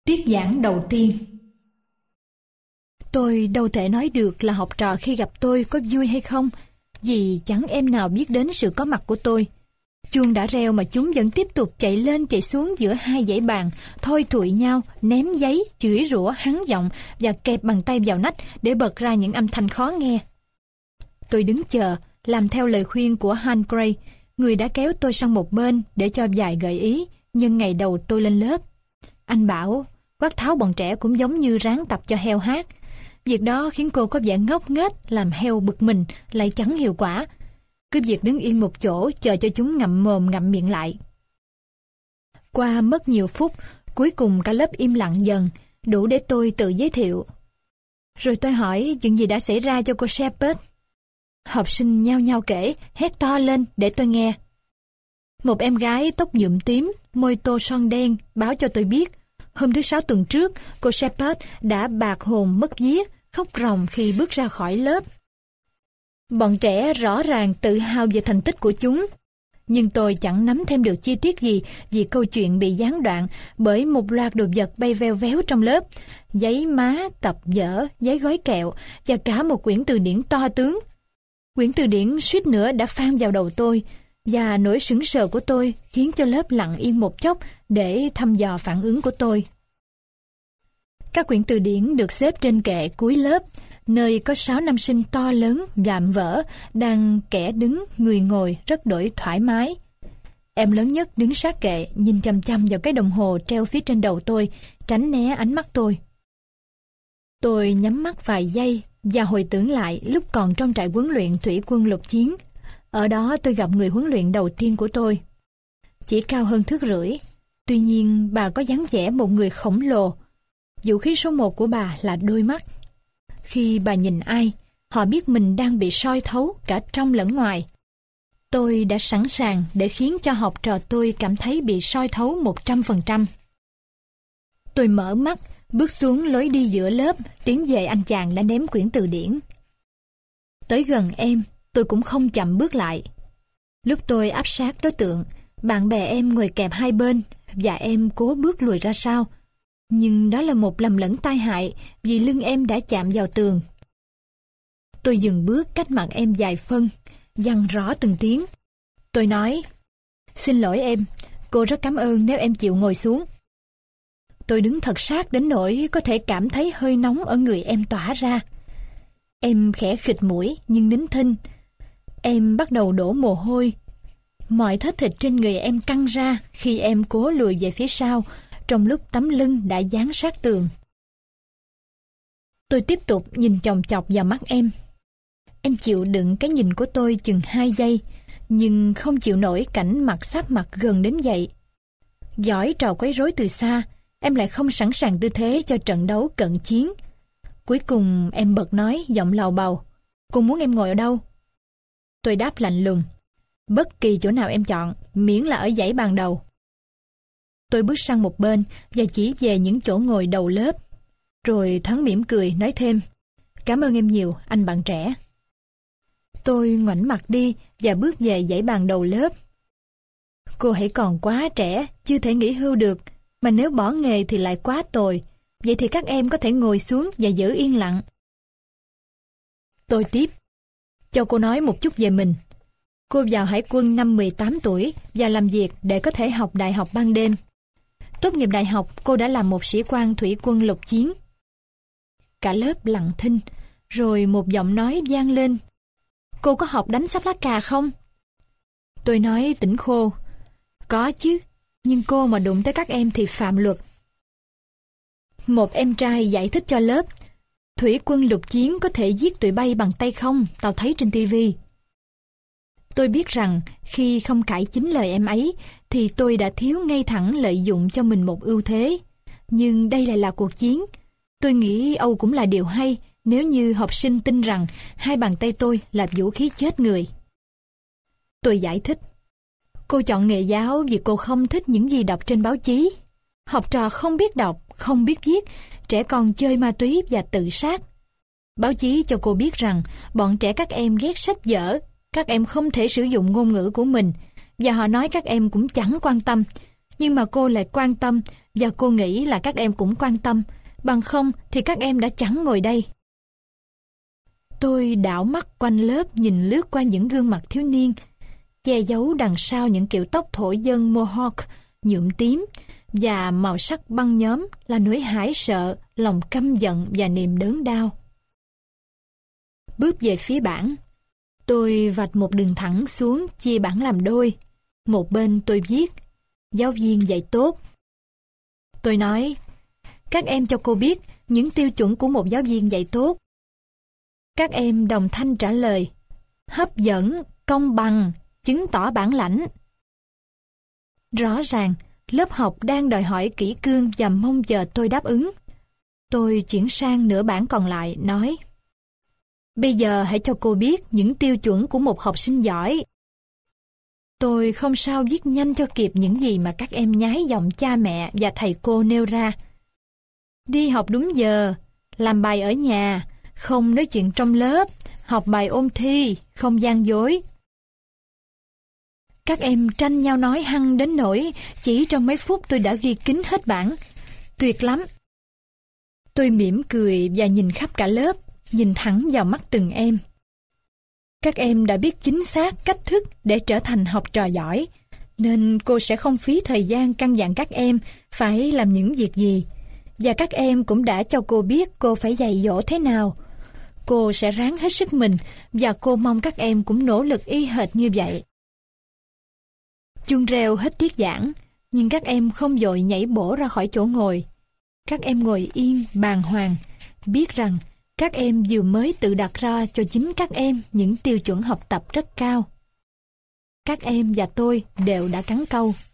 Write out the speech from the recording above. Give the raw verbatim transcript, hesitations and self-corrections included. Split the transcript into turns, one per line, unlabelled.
Tiết giảng đầu tiên. Tôi đâu thể nói được là học trò khi gặp tôi có vui hay không, vì chẳng em nào biết đến sự có mặt của tôi. Chuông đã reo mà chúng vẫn tiếp tục chạy lên chạy xuống giữa hai dãy bàn, thôi thụi nhau, ném giấy, chửi rủa hắn giọng và kẹp bàn tay vào nách để bật ra những âm thanh khó nghe. Tôi đứng chờ, làm theo lời khuyên của Han Gray, người đã kéo tôi sang một bên để cho vài gợi ý nhân ngày đầu tôi lên lớp. Anh bảo quát tháo bọn trẻ cũng giống như ráng tập cho heo hát. Việc đó khiến cô có vẻ ngốc nghếch, làm heo bực mình, lại chẳng hiệu quả. Cứ việc đứng yên một chỗ chờ cho chúng ngậm mồm ngậm miệng lại. Qua mất nhiều phút, cuối cùng cả lớp im lặng dần, đủ để tôi tự giới thiệu. Rồi tôi hỏi chuyện gì đã xảy ra cho cô Shepherd. Học sinh nhao nhao kể, hét to lên để tôi nghe. Một em gái tóc nhuộm tím, môi tô son đen báo cho tôi biết hôm thứ Sáu tuần trước, cô Shepherd đã bạc hồn mất vía, khóc ròng khi bước ra khỏi lớp. Bọn trẻ rõ ràng tự hào về thành tích của chúng. Nhưng tôi chẳng nắm thêm được chi tiết gì vì câu chuyện bị gián đoạn bởi một loạt đồ vật bay veo véo trong lớp. Giấy má, tập vở, giấy gói kẹo và cả một quyển từ điển to tướng. Quyển từ điển suýt nữa đã phang vào đầu tôi, và nỗi sững sờ của tôi khiến cho lớp lặng yên một chốc để thăm dò phản ứng của tôi. Các quyển từ điển được xếp trên kệ cuối lớp, nơi có sáu nam sinh to lớn, vạm vỡ, đang kẻ đứng, người ngồi rất đổi thoải mái. Em lớn nhất đứng sát kệ, nhìn chằm chằm vào cái đồng hồ treo phía trên đầu tôi, tránh né ánh mắt tôi. Tôi nhắm mắt vài giây và hồi tưởng lại lúc còn trong trại huấn luyện thủy quân lục chiến. Ở đó tôi gặp người huấn luyện đầu tiên của tôi. Chỉ cao hơn thước rưỡi, tuy nhiên bà có dáng vẻ một người khổng lồ. Vũ khí số một của bà là đôi mắt. Khi bà nhìn ai, họ biết mình đang bị soi thấu cả trong lẫn ngoài. Tôi đã sẵn sàng để khiến cho học trò tôi cảm thấy bị soi thấu một trăm phần trăm. Tôi mở mắt, bước xuống lối đi giữa lớp, tiến về anh chàng đã ném quyển từ điển. Tới gần em, tôi cũng không chậm bước lại. Lúc tôi áp sát đối tượng, bạn bè em ngồi kẹp hai bên và em cố bước lùi ra sau. Nhưng đó là một lầm lẫn tai hại vì lưng em đã chạm vào tường. Tôi dừng bước cách mặt em vài phân, dằn rõ từng tiếng. Tôi nói, xin lỗi em, cô rất cảm ơn nếu em chịu ngồi xuống. Tôi đứng thật sát đến nỗi có thể cảm thấy hơi nóng ở người em tỏa ra. Em khẽ khịt mũi nhưng nín thinh. Em bắt đầu đổ mồ hôi. Mọi thớ thịt trên người em căng ra khi em cố lùi về phía sau, trong lúc tấm lưng đã dán sát tường. Tôi tiếp tục nhìn chòng chọc vào mắt em. Em chịu đựng cái nhìn của tôi chừng hai giây, nhưng không chịu nổi cảnh mặt sáp mặt gần đến vậy. Giỏi trò quấy rối từ xa, em lại không sẵn sàng tư thế cho trận đấu cận chiến. Cuối cùng em bật nói giọng lầu bầu, cô muốn em ngồi ở đâu? Tôi đáp lạnh lùng, bất kỳ chỗ nào em chọn, miễn là ở dãy bàn đầu. Tôi bước sang một bên và chỉ về những chỗ ngồi đầu lớp, rồi thoáng mỉm cười nói thêm, cảm ơn em nhiều, anh bạn trẻ. Tôi ngoảnh mặt đi và bước về dãy bàn đầu lớp. Cô hãy còn quá trẻ, chưa thể nghỉ hưu được, mà nếu bỏ nghề thì lại quá tồi. Vậy thì các em có thể ngồi xuống và giữ yên lặng. Tôi tiếp, cho cô nói một chút về mình. Cô vào hải quân năm mười tám tuổi và làm việc để có thể học đại học ban đêm. Tốt nghiệp đại học, cô đã làm một sĩ quan thủy quân lục chiến. Cả lớp lặng thinh, rồi một giọng nói vang lên. Cô có học đánh sắp lá cà không? Tôi nói tỉnh khô. Có chứ, nhưng cô mà đụng tới các em thì phạm luật. Một em trai giải thích cho lớp. Thủy quân lục chiến có thể giết tụi bay bằng tay không, tao thấy trên tivi. Tôi biết rằng khi không cãi chính lời em ấy thì tôi đã thiếu ngay thẳng lợi dụng cho mình một ưu thế. Nhưng đây lại là cuộc chiến. Tôi nghĩ Âu cũng là điều hay nếu như học sinh tin rằng hai bàn tay tôi là vũ khí chết người. Tôi giải thích. Cô chọn nghề giáo vì cô không thích những gì đọc trên báo chí. Học trò không biết đọc, không biết viết, trẻ con chơi ma túy và tự sát. Báo chí cho cô biết rằng bọn trẻ các em ghét sách vở, các em không thể sử dụng ngôn ngữ của mình, và họ nói các em cũng chẳng quan tâm. Nhưng mà cô lại quan tâm và cô nghĩ là các em cũng quan tâm, bằng không thì các em đã chẳng ngồi đây. Tôi đảo mắt quanh lớp nhìn lướt qua những gương mặt thiếu niên, che giấu đằng sau những kiểu tóc thổ dân Mohawk nhuộm tím và màu sắc băng nhóm là nỗi hãi sợ, lòng căm giận và niềm đớn đau. Bước về phía bảng, tôi vạch một đường thẳng xuống chia bảng làm đôi. Một bên tôi viết giáo viên dạy tốt. Tôi nói, các em cho cô biết những tiêu chuẩn của một giáo viên dạy tốt. Các em đồng thanh trả lời, hấp dẫn, công bằng, chứng tỏ bản lãnh. Rõ ràng, lớp học đang đòi hỏi kỹ cương và mong chờ tôi đáp ứng. Tôi chuyển sang nửa bảng còn lại, nói, bây giờ hãy cho cô biết những tiêu chuẩn của một học sinh giỏi. Tôi không sao viết nhanh cho kịp những gì mà các em nhái giọng cha mẹ và thầy cô nêu ra. Đi học đúng giờ, làm bài ở nhà, không nói chuyện trong lớp, học bài ôn thi, không gian dối. Các em tranh nhau nói hăng đến nỗi chỉ trong mấy phút tôi đã ghi kín hết bảng. Tuyệt lắm. Tôi mỉm cười và nhìn khắp cả lớp, nhìn thẳng vào mắt từng em. Các em đã biết chính xác cách thức để trở thành học trò giỏi, nên cô sẽ không phí thời gian căn dặn các em phải làm những việc gì. Và các em cũng đã cho cô biết cô phải dạy dỗ thế nào. Cô sẽ ráng hết sức mình và cô mong các em cũng nỗ lực y hệt như vậy. Chuông reo hết tiết giảng, nhưng các em không vội nhảy bổ ra khỏi chỗ ngồi. Các em ngồi yên, bàng hoàng, biết rằng các em vừa mới tự đặt ra cho chính các em những tiêu chuẩn học tập rất cao. Các em và tôi đều đã cắn câu.